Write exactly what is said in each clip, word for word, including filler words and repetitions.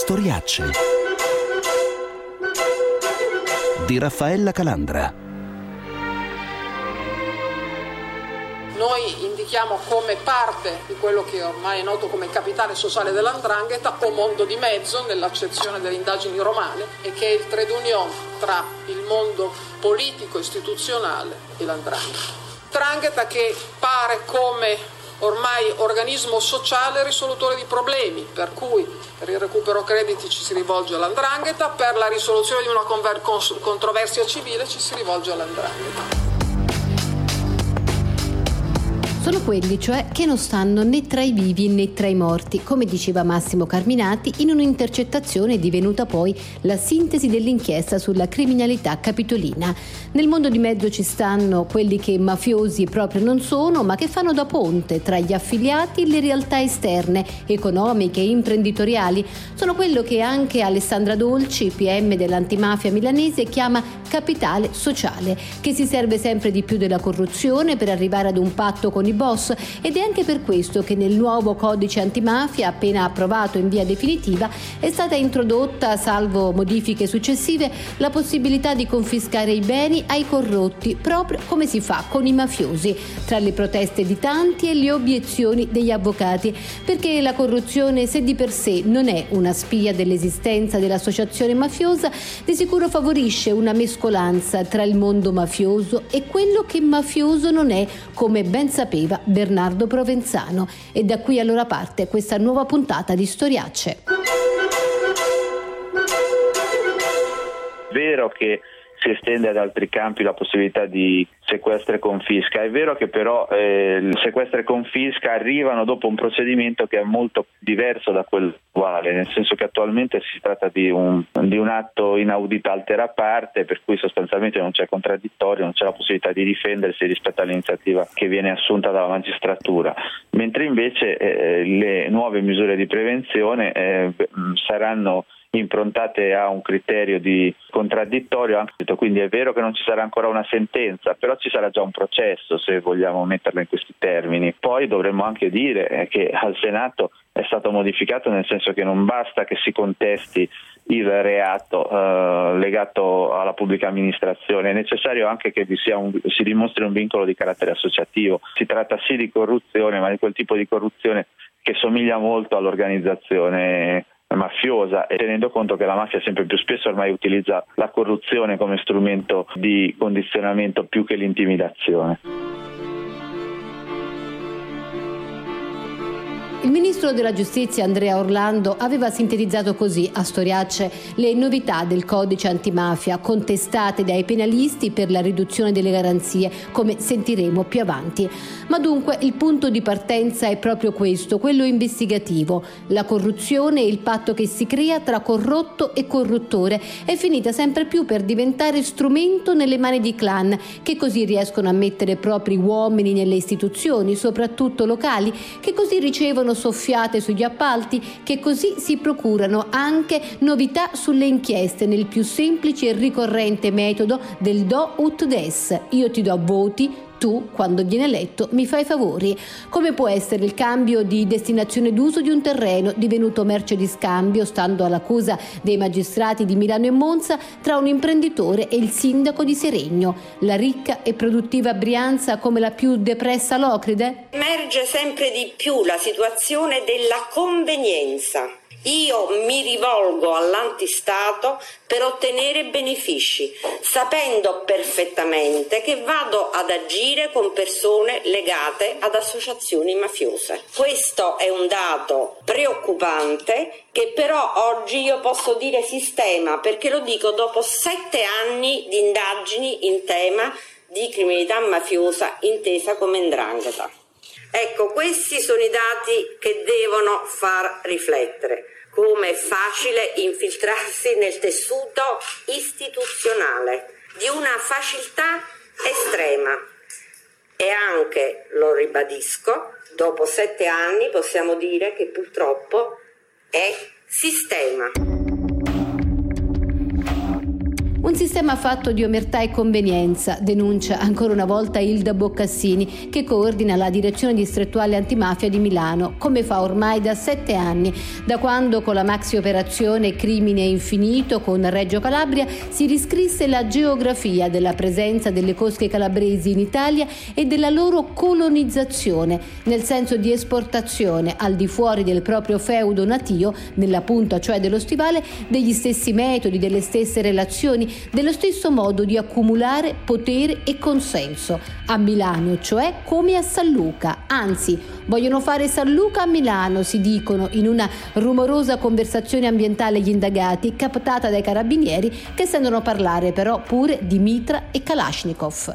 Storiacce di Raffaella Calandra. Noi indichiamo come parte di quello che ormai è noto come capitale sociale dell'Andrangheta o mondo di mezzo nell'accezione delle indagini romane, e che è il trade union tra il mondo politico istituzionale e l'Andrangheta. 'Ndrangheta che pare come ormai organismo sociale risolutore di problemi, per cui per il recupero crediti ci si rivolge all'Andrangheta, per la risoluzione di una conver- cons- controversia civile ci si rivolge all'Andrangheta. Sono quelli, cioè, che non stanno né tra i vivi né tra i morti, come diceva Massimo Carminati in un'intercettazione divenuta poi la sintesi dell'inchiesta sulla criminalità capitolina. Nel mondo di mezzo ci stanno quelli che mafiosi proprio non sono, ma che fanno da ponte tra gli affiliati e le realtà esterne, economiche e imprenditoriali. Sono quello che anche Alessandra Dolci, P M dell'antimafia milanese, chiama capitale sociale, che si serve sempre di più della corruzione per arrivare ad un patto con i boss, ed è anche per questo che nel nuovo codice antimafia, appena approvato in via definitiva, è stata introdotta, salvo modifiche successive, la possibilità di confiscare i beni ai corrotti, proprio come si fa con i mafiosi, tra le proteste di tanti e le obiezioni degli avvocati, perché la corruzione, se di per sé non è una spia dell'esistenza dell'associazione mafiosa, di sicuro favorisce una mescolanza tra il mondo mafioso e quello che mafioso non è, come ben sapeva Bernardo Provenzano. E da qui allora parte questa nuova puntata di Storiacce. Vero che si estende ad altri campi la possibilità di sequestro e confisca. È vero che però eh, il sequestro e confisca arrivano dopo un procedimento che è molto diverso da quello attuale, nel senso che attualmente si tratta di un, di un atto inaudita altera parte, per cui sostanzialmente non c'è contraddittorio, non c'è la possibilità di difendersi rispetto all'iniziativa che viene assunta dalla magistratura, mentre invece eh, le nuove misure di prevenzione eh, saranno improntate a un criterio di contraddittorio, quindi è vero che non ci sarà ancora una sentenza, però ci sarà già un processo, se vogliamo metterla in questi termini. Poi dovremmo anche dire che al Senato è stato modificato, nel senso che non basta che si contesti il reato eh, legato alla pubblica amministrazione, è necessario anche che vi sia un, si dimostri un vincolo di carattere associativo. Si tratta sì di corruzione, ma di quel tipo di corruzione che somiglia molto all'organizzazione mafiosa, e tenendo conto che la mafia sempre più spesso ormai utilizza la corruzione come strumento di condizionamento più che l'intimidazione. Il ministro della Giustizia Andrea Orlando aveva sintetizzato così a Storiacce le novità del codice antimafia contestate dai penalisti per la riduzione delle garanzie, come sentiremo più avanti. Ma dunque il punto di partenza è proprio questo, quello investigativo. La corruzione e il patto che si crea tra corrotto e corruttore è finita sempre più per diventare strumento nelle mani di clan, che così riescono a mettere propri uomini nelle istituzioni, soprattutto locali, che così ricevono soffiate sugli appalti, che così si procurano anche novità sulle inchieste nel più semplice e ricorrente metodo del do ut des. Io ti do voti, tu, quando viene eletto, mi fai favori. Come può essere il cambio di destinazione d'uso di un terreno divenuto merce di scambio, stando all'accusa dei magistrati di Milano e Monza, tra un imprenditore e il sindaco di Seregno. La ricca e produttiva Brianza come la più depressa Locride? Emerge sempre di più la situazione della convenienza. Io mi rivolgo all'antistato per ottenere benefici, sapendo perfettamente che vado ad agire con persone legate ad associazioni mafiose. Questo è un dato preoccupante che però oggi io posso dire sistema, perché lo dico dopo sette anni di indagini in tema di criminalità mafiosa intesa come 'ndrangheta. Ecco, questi sono i dati che devono far riflettere. Come è facile infiltrarsi nel tessuto istituzionale di una facilità estrema. E anche, lo ribadisco, dopo sette anni possiamo dire che purtroppo è sistema. Un sistema fatto di omertà e convenienza, denuncia ancora una volta Ilda Boccassini, che coordina la direzione distrettuale antimafia di Milano, come fa ormai da sette anni, da quando con la maxi operazione Crimine Infinito con Reggio Calabria si riscrisse la geografia della presenza delle cosche calabresi in Italia e della loro colonizzazione, nel senso di esportazione al di fuori del proprio feudo natio, nella punta cioè dello stivale, degli stessi metodi, delle stesse relazioni, dello stesso modo di accumulare potere e consenso. A Milano, cioè, come a San Luca. Anzi, vogliono fare San Luca a Milano, si dicono in una rumorosa conversazione ambientale gli indagati, captata dai carabinieri, che sentono parlare però pure di mitra e Kalashnikov.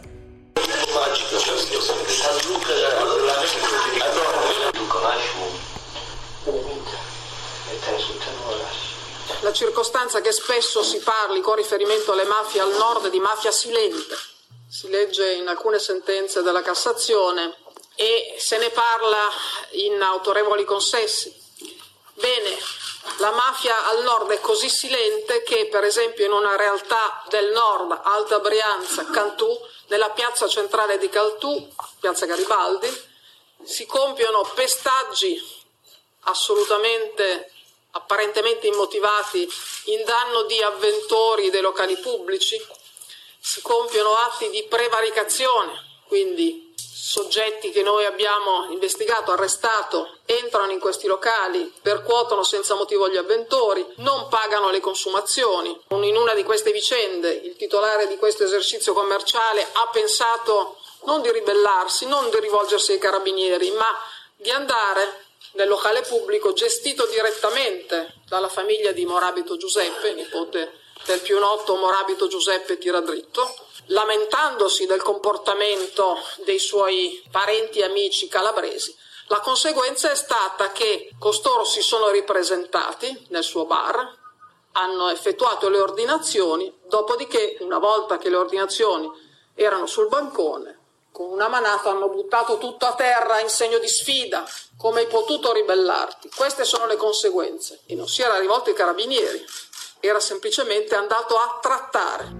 La circostanza che spesso si parli con riferimento alle mafie al nord di mafia silente, si legge in alcune sentenze della Cassazione e se ne parla in autorevoli consessi. Bene, la mafia al nord è così silente che per esempio in una realtà del nord, Alta Brianza, Cantù, nella piazza centrale di Cantù, piazza Garibaldi, si compiono pestaggi assolutamente apparentemente immotivati in danno di avventori dei locali pubblici, si compiono atti di prevaricazione, quindi soggetti che noi abbiamo investigato, arrestato, entrano in questi locali, percuotono senza motivo gli avventori, non pagano le consumazioni. In una di queste vicende il titolare di questo esercizio commerciale ha pensato non di ribellarsi, non di rivolgersi ai carabinieri, ma di andare nel locale pubblico gestito direttamente dalla famiglia di Morabito Giuseppe, nipote del più noto Morabito Giuseppe Tiradritto, lamentandosi del comportamento dei suoi parenti e amici calabresi. La conseguenza è stata che costoro si sono ripresentati nel suo bar, hanno effettuato le ordinazioni, dopodiché, una volta che le ordinazioni erano sul bancone, con una manata hanno buttato tutto a terra in segno di sfida. Come hai potuto ribellarti? Queste sono le conseguenze. E non si era rivolto ai carabinieri, era semplicemente andato a trattare.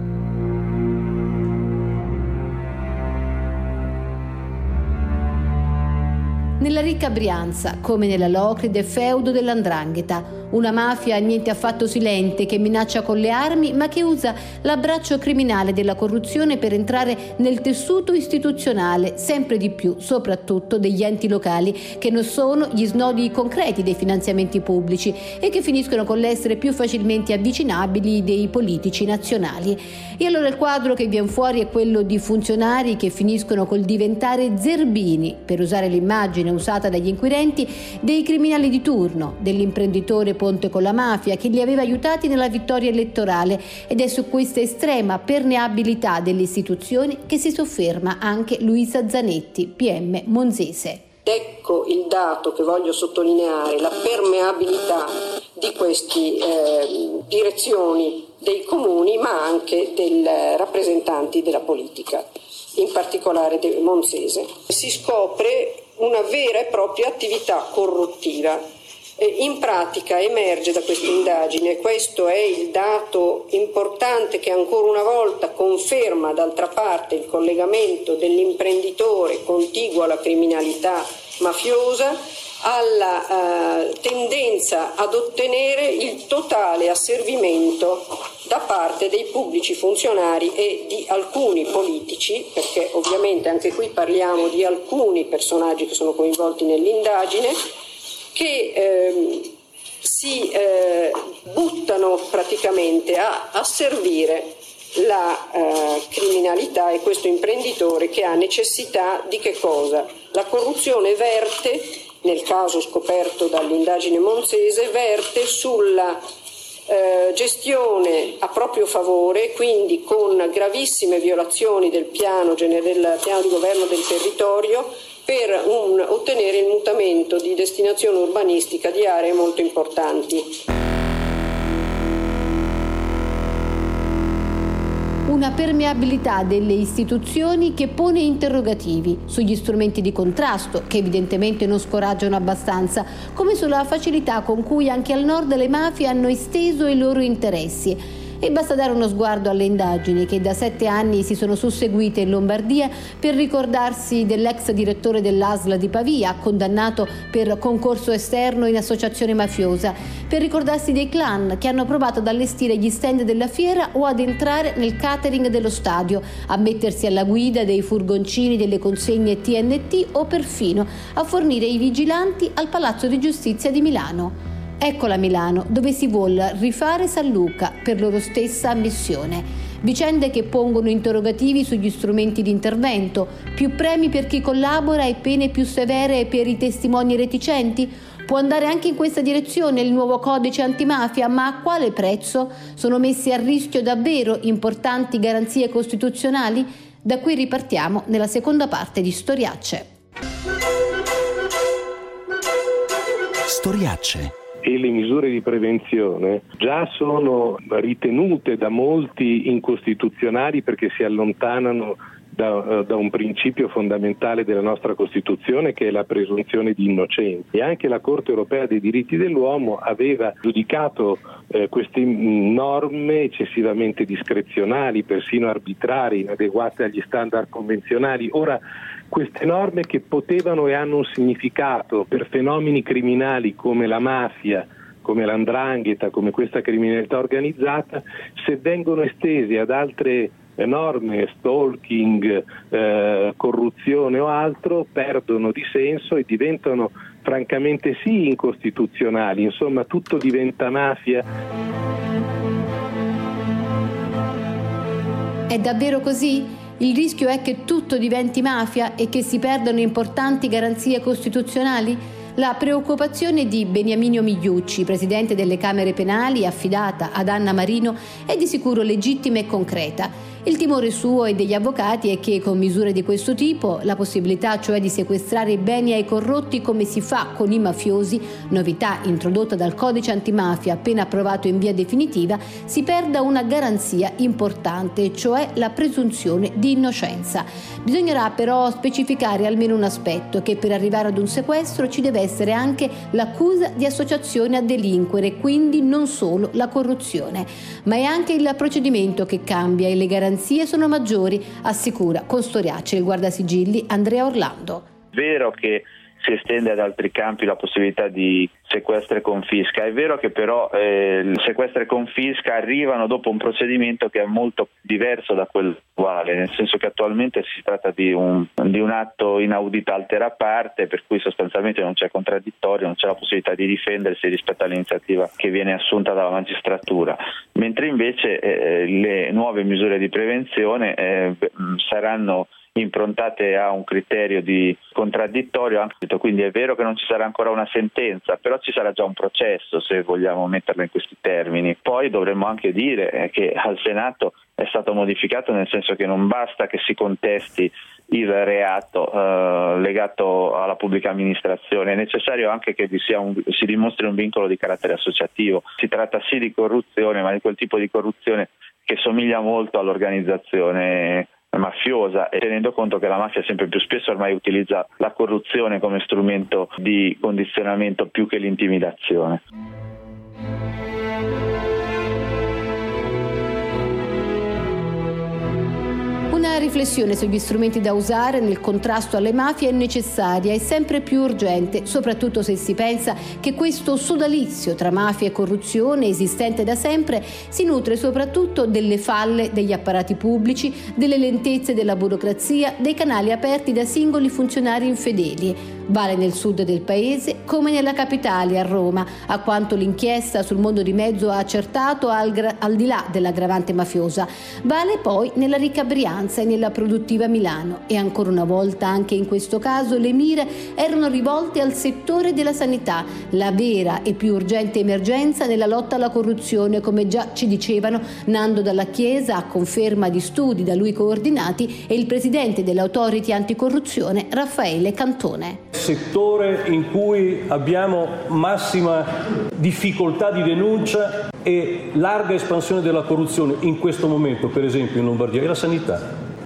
Nella ricca Brianza, come nella Locride feudo dell'Andrangheta, una mafia niente affatto silente che minaccia con le armi ma che usa l'abbraccio criminale della corruzione per entrare nel tessuto istituzionale sempre di più, soprattutto degli enti locali, che non sono gli snodi concreti dei finanziamenti pubblici e che finiscono con l'essere più facilmente avvicinabili dei politici nazionali. E allora il quadro che viene fuori è quello di funzionari che finiscono col diventare zerbini, per usare l'immagine usata dagli inquirenti, dei criminali di turno, dell'imprenditore ponte con la mafia che li aveva aiutati nella vittoria elettorale, ed è su questa estrema permeabilità delle istituzioni che si sofferma anche Luisa Zanetti, P M monzese. Ecco il dato che voglio sottolineare, la permeabilità di queste eh, direzioni dei comuni ma anche dei rappresentanti della politica, in particolare del monzese. Si scopre una vera e propria attività corruttiva. In pratica emerge da questa indagine, questo è il dato importante che ancora una volta conferma d'altra parte il collegamento dell'imprenditore contiguo alla criminalità mafiosa, alla eh, tendenza ad ottenere il totale asservimento da parte dei pubblici funzionari e di alcuni politici, perché ovviamente anche qui parliamo di alcuni personaggi che sono coinvolti nell'indagine, che eh, si eh, buttano praticamente a asservire la eh, criminalità e questo imprenditore che ha necessità di che cosa? La corruzione verte, nel caso scoperto dall'indagine monzese, verte sulla eh, gestione a proprio favore, quindi con gravissime violazioni del piano, del piano di governo del territorio, per un, ottenere il mutamento di destinazione urbanistica di aree molto importanti. Una permeabilità delle istituzioni che pone interrogativi sugli strumenti di contrasto, che evidentemente non scoraggiano abbastanza, come sulla facilità con cui anche al nord le mafie hanno esteso i loro interessi. E basta dare uno sguardo alle indagini che da sette anni si sono susseguite in Lombardia per ricordarsi dell'ex direttore dell'A S L di Pavia, condannato per concorso esterno in associazione mafiosa, per ricordarsi dei clan che hanno provato ad allestire gli stand della fiera o ad entrare nel catering dello stadio, a mettersi alla guida dei furgoncini delle consegne T N T o perfino a fornire i vigilanti al Palazzo di Giustizia di Milano. Eccola Milano, dove si vuol rifare San Luca per loro stessa ammissione. Vicende che pongono interrogativi sugli strumenti di intervento, più premi per chi collabora e pene più severe per i testimoni reticenti? Può andare anche in questa direzione il nuovo codice antimafia, ma a quale prezzo? Sono messe a rischio davvero importanti garanzie costituzionali? Da qui ripartiamo nella seconda parte di Storiacce. Storiacce. E le misure di prevenzione già sono ritenute da molti incostituzionali perché si allontanano da, da un principio fondamentale della nostra Costituzione, che è la presunzione di innocenza. E anche la Corte Europea dei Diritti dell'Uomo aveva giudicato eh, queste norme eccessivamente discrezionali, persino arbitrarie, inadeguate agli standard convenzionali. Ora, queste norme che potevano e hanno un significato per fenomeni criminali come la mafia, come l'andrangheta, come questa criminalità organizzata, se vengono estese ad altre norme, stalking, eh, corruzione o altro, perdono di senso e diventano francamente sì incostituzionali. Insomma, tutto diventa mafia. È davvero così? Il rischio è che tutto diventi mafia e che si perdano importanti garanzie costituzionali? La preoccupazione di Beniamino Migliucci, presidente delle Camere Penali, affidata ad Anna Marino, è di sicuro legittima e concreta. Il timore suo e degli avvocati è che con misure di questo tipo, la possibilità cioè di sequestrare i beni ai corrotti come si fa con i mafiosi, novità introdotta dal codice antimafia appena approvato in via definitiva, si perda una garanzia importante, cioè la presunzione di innocenza. Bisognerà però specificare almeno un aspetto, che per arrivare ad un sequestro ci deve essere anche l'accusa di associazione a delinquere, quindi non solo la corruzione. Ma è anche il procedimento che cambia e le garanzie sono maggiori, assicura con Storiacce il guardasigilli Andrea Orlando. Vero che si estende ad altri campi la possibilità di sequestro e confisca. È vero che però eh, il sequestro e confisca arrivano dopo un procedimento che è molto diverso da quello attuale, nel senso che attualmente si tratta di un, di un atto inaudita altera parte, per cui sostanzialmente non c'è contraddittorio, non c'è la possibilità di difendersi rispetto all'iniziativa che viene assunta dalla magistratura, mentre invece eh, le nuove misure di prevenzione eh, saranno improntate a un criterio di contraddittorio, quindi è vero che non ci sarà ancora una sentenza, però ci sarà già un processo, se vogliamo metterlo in questi termini. Poi dovremmo anche dire che al Senato è stato modificato, nel senso che non basta che si contesti il reato eh, legato alla pubblica amministrazione, è necessario anche che vi sia un, si dimostri un vincolo di carattere associativo. Si tratta sì di corruzione, ma di quel tipo di corruzione che somiglia molto all'organizzazione mafiosa, e tenendo conto che la mafia sempre più spesso ormai utilizza la corruzione come strumento di condizionamento più che l'intimidazione. Una riflessione sugli strumenti da usare nel contrasto alle mafie è necessaria e sempre più urgente, soprattutto se si pensa che questo sodalizio tra mafia e corruzione, esistente da sempre, si nutre soprattutto delle falle degli apparati pubblici, delle lentezze della burocrazia, dei canali aperti da singoli funzionari infedeli. Vale nel sud del paese come nella capitale, a Roma, a quanto l'inchiesta sul mondo di mezzo ha accertato, al, gra- al di là dell'aggravante mafiosa. Vale poi nella ricca Brianza e nella produttiva Milano, e ancora una volta anche in questo caso le mire erano rivolte al settore della sanità, la vera e più urgente emergenza nella lotta alla corruzione, come già ci dicevano Nando Dalla Chiesa, a conferma di studi da lui coordinati, e il presidente dell'Autority Anticorruzione Raffaele Cantone. Settore in cui abbiamo massima difficoltà di denuncia e larga espansione della corruzione in questo momento, per esempio in Lombardia, è la sanità.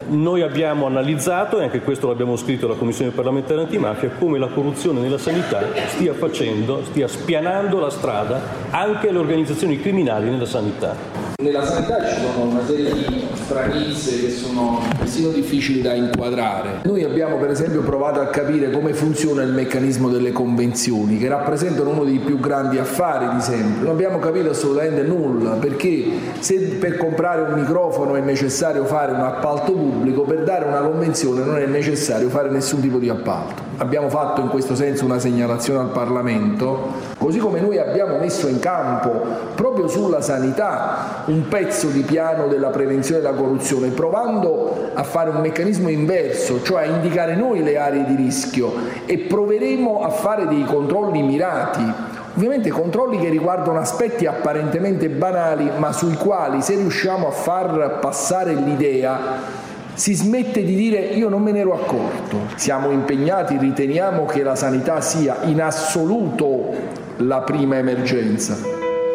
Noi abbiamo analizzato, e anche questo l'abbiamo scritto alla Commissione parlamentare antimafia, come la corruzione nella sanità stia facendo, stia spianando la strada anche alle organizzazioni criminali nella sanità. Nella sanità ci sono una serie di stranezze che sono persino difficili da inquadrare. Noi abbiamo per esempio provato a capire come funziona il meccanismo delle convenzioni, che rappresentano uno dei più grandi affari di sempre. Non abbiamo capito assolutamente nulla, perché se per comprare un microfono è necessario fare un appalto pubblico, per dare una convenzione non è necessario fare nessun tipo di appalto. Abbiamo fatto in questo senso una segnalazione al Parlamento, così come noi abbiamo messo in campo proprio sulla sanità un pezzo di piano della prevenzione della corruzione, provando a fare un meccanismo inverso, cioè a indicare noi le aree di rischio, e proveremo a fare dei controlli mirati. Ovviamente controlli che riguardano aspetti apparentemente banali, ma sui quali, se riusciamo a far passare l'idea, si smette di dire io non me ne ero accorto. Siamo impegnati, riteniamo che la sanità sia in assoluto la prima emergenza.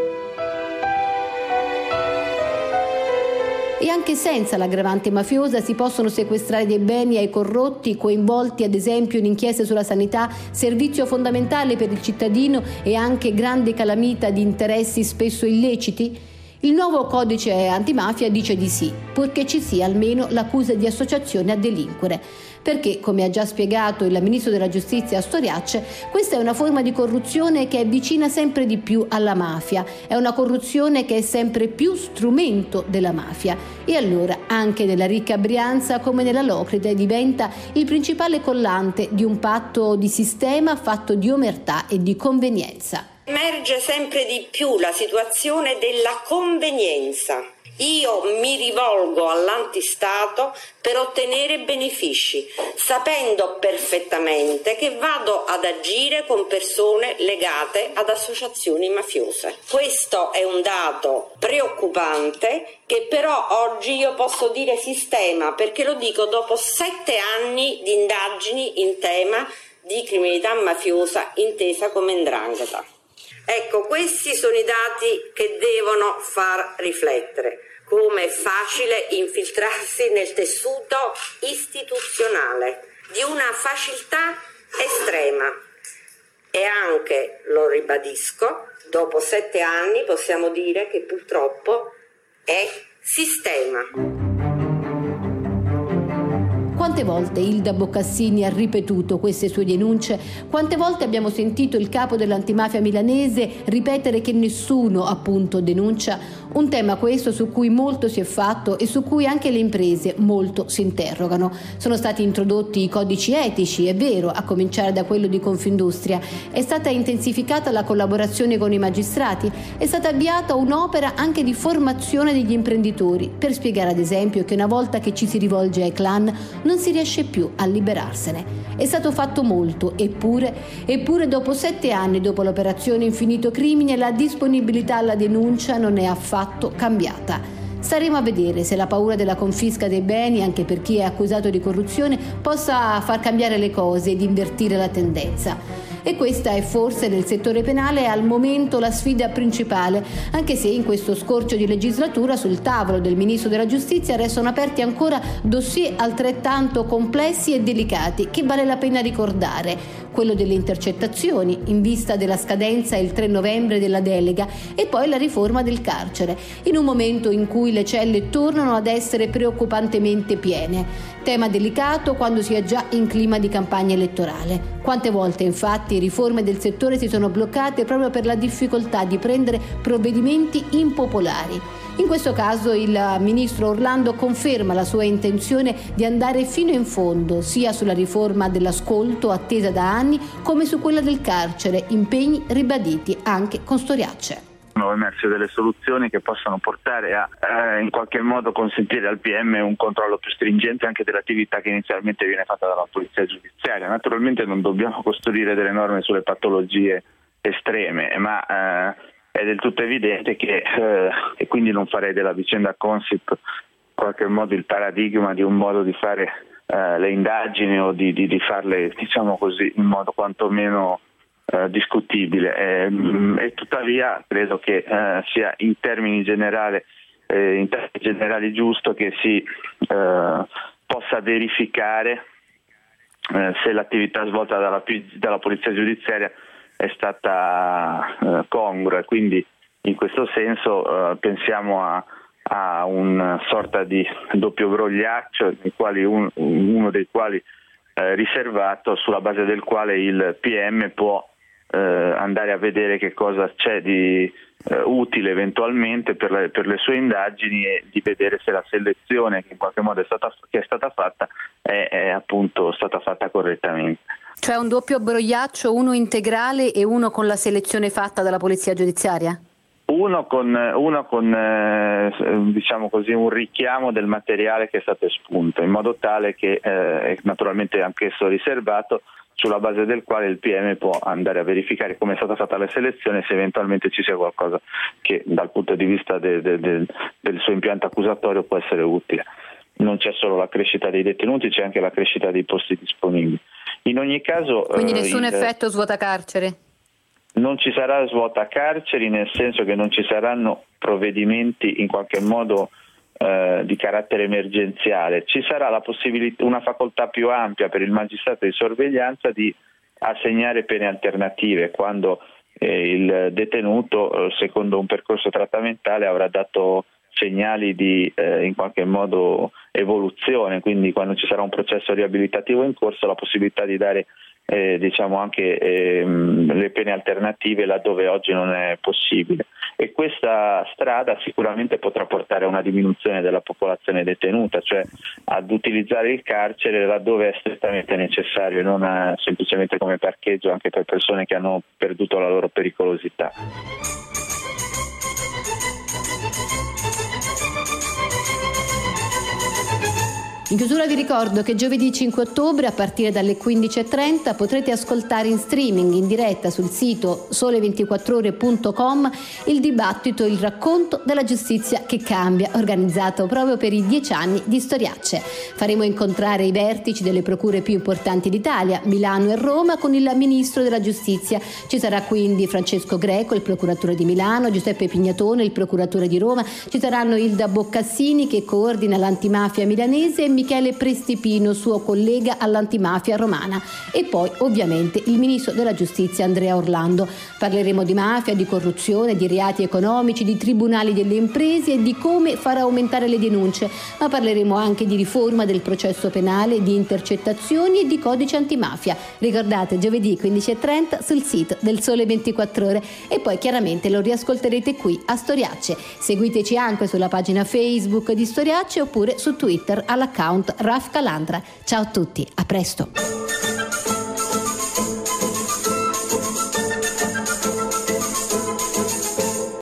E anche senza l'aggravante mafiosa si possono sequestrare dei beni ai corrotti, coinvolti ad esempio in inchieste sulla sanità, servizio fondamentale per il cittadino e anche grande calamita di interessi spesso illeciti? Il nuovo codice antimafia dice di sì, purché ci sia almeno l'accusa di associazione a delinquere. Perché, come ha già spiegato il ministro della giustizia Storiacce, questa è una forma di corruzione che è vicina sempre di più alla mafia, è una corruzione che è sempre più strumento della mafia. E allora anche nella ricca Brianza, come nella Locride, diventa il principale collante di un patto di sistema fatto di omertà e di convenienza. Emerge sempre di più la situazione della convenienza. Io mi rivolgo all'antistato per ottenere benefici, sapendo perfettamente che vado ad agire con persone legate ad associazioni mafiose. Questo è un dato preoccupante che però oggi io posso dire sistema, perché lo dico dopo sette anni di indagini in tema di criminalità mafiosa intesa come 'ndrangheta. Ecco, questi sono i dati che devono far riflettere. Come è facile infiltrarsi nel tessuto istituzionale di una facilità estrema. E anche, lo ribadisco, dopo sette anni possiamo dire che purtroppo è sistema. Quante volte Ilda Boccassini ha ripetuto queste sue denunce? Quante volte abbiamo sentito il capo dell'antimafia milanese ripetere che nessuno, appunto, denuncia? Un tema questo su cui molto si è fatto e su cui anche le imprese molto si interrogano. Sono stati introdotti i codici etici, è vero, a cominciare da quello di Confindustria. È stata intensificata la collaborazione con i magistrati. È stata avviata un'opera anche di formazione degli imprenditori, per spiegare ad esempio che una volta che ci si rivolge ai clan non si riesce più a liberarsene. È stato fatto molto, eppure, eppure dopo sette anni dopo l'operazione Infinito Crimine la disponibilità alla denuncia non è affatto cambiata. Staremo a vedere se la paura della confisca dei beni, anche per chi è accusato di corruzione, possa far cambiare le cose ed invertire la tendenza. E questa è forse nel settore penale al momento la sfida principale, anche se in questo scorcio di legislatura sul tavolo del Ministro della Giustizia restano aperti ancora dossier altrettanto complessi e delicati che vale la pena ricordare. Quello delle intercettazioni, in vista della scadenza il tre novembre della delega, e poi la riforma del carcere, in un momento in cui le celle tornano ad essere preoccupantemente piene. Tema delicato quando si è già in clima di campagna elettorale. Quante volte infatti riforme del settore si sono bloccate proprio per la difficoltà di prendere provvedimenti impopolari. In questo caso il ministro Orlando conferma la sua intenzione di andare fino in fondo, sia sulla riforma dell'ascolto attesa da anni, come su quella del carcere, impegni ribaditi anche con Storiacce. Sono emerse delle soluzioni che possono portare a eh, in qualche modo consentire al P M un controllo più stringente anche dell'attività che inizialmente viene fatta dalla polizia giudiziaria. Naturalmente non dobbiamo costruire delle norme sulle patologie estreme, ma eh, è del tutto evidente che, eh, e quindi non farei della vicenda Consip in qualche modo il paradigma di un modo di fare eh, le indagini o di, di, di farle, diciamo così, in modo quantomeno Uh, discutibile eh, e tuttavia credo che uh, sia in termini generali eh, in termini generali giusto che si uh, possa verificare eh, se l'attività svolta dalla, dalla Polizia Giudiziaria è stata eh, congrua, quindi in questo senso eh, pensiamo a, a una sorta di doppio brogliaccio, nei quali un, uno dei quali eh, riservato, sulla base del quale il P M può eh, andare a vedere che cosa c'è di eh, utile eventualmente per le, per le sue indagini, e di vedere se la selezione che in qualche modo è stata, che è stata fatta è, è appunto stata fatta correttamente. Cioè un doppio brogliaccio, uno integrale e uno con la selezione fatta dalla Polizia Giudiziaria? Uno con, uno con eh, diciamo così, un richiamo del materiale che è stato espunto, in modo tale che eh, è naturalmente anch'esso riservato, sulla base del quale il P M può andare a verificare come è stata fatta la selezione, se eventualmente ci sia qualcosa che dal punto di vista de, de, de, del suo impianto accusatorio può essere utile. Non c'è solo la crescita dei detenuti, c'è anche la crescita dei posti disponibili. In ogni caso, quindi nessun eh, effetto svuota carcere? Non ci sarà svuota carceri, nel senso che non ci saranno provvedimenti in qualche modo eh, di carattere emergenziale. Ci sarà la possibilità, una facoltà più ampia per il magistrato di sorveglianza di assegnare pene alternative quando eh, il detenuto, eh, secondo un percorso trattamentale, avrà dato segnali di eh, in qualche modo evoluzione, quindi quando ci sarà un processo riabilitativo in corso, la possibilità di dare eh, diciamo anche eh, le pene alternative laddove oggi non è possibile, e questa strada sicuramente potrà portare a una diminuzione della popolazione detenuta, cioè ad utilizzare il carcere laddove è strettamente necessario e non a, semplicemente come parcheggio anche per persone che hanno perduto la loro pericolosità. In chiusura vi ricordo che giovedì cinque ottobre a partire dalle quindici e trenta potrete ascoltare in streaming in diretta sul sito sole ventiquattro ore punto com il dibattito Il racconto della giustizia che cambia, organizzato proprio per i dieci anni di Storiacce. Faremo incontrare i vertici delle procure più importanti d'Italia, Milano e Roma, con il ministro della giustizia. Ci sarà quindi Francesco Greco, il procuratore di Milano, Giuseppe Pignatone, il procuratore di Roma, ci saranno Ilda Boccassini che coordina l'antimafia milanese e Michele Prestipino, suo collega all'antimafia romana, e poi ovviamente il ministro della giustizia Andrea Orlando. Parleremo di mafia, di corruzione, di reati economici, di tribunali delle imprese e di come far aumentare le denunce, ma parleremo anche di riforma del processo penale, di intercettazioni e di codice antimafia. Ricordate, giovedì quindici e trenta sul sito del Sole ventiquattro Ore, e poi chiaramente lo riascolterete qui a Storiacce. Seguiteci anche sulla pagina Facebook di Storiacce oppure su Twitter all'account Raf Calandra. Ciao a tutti, a presto.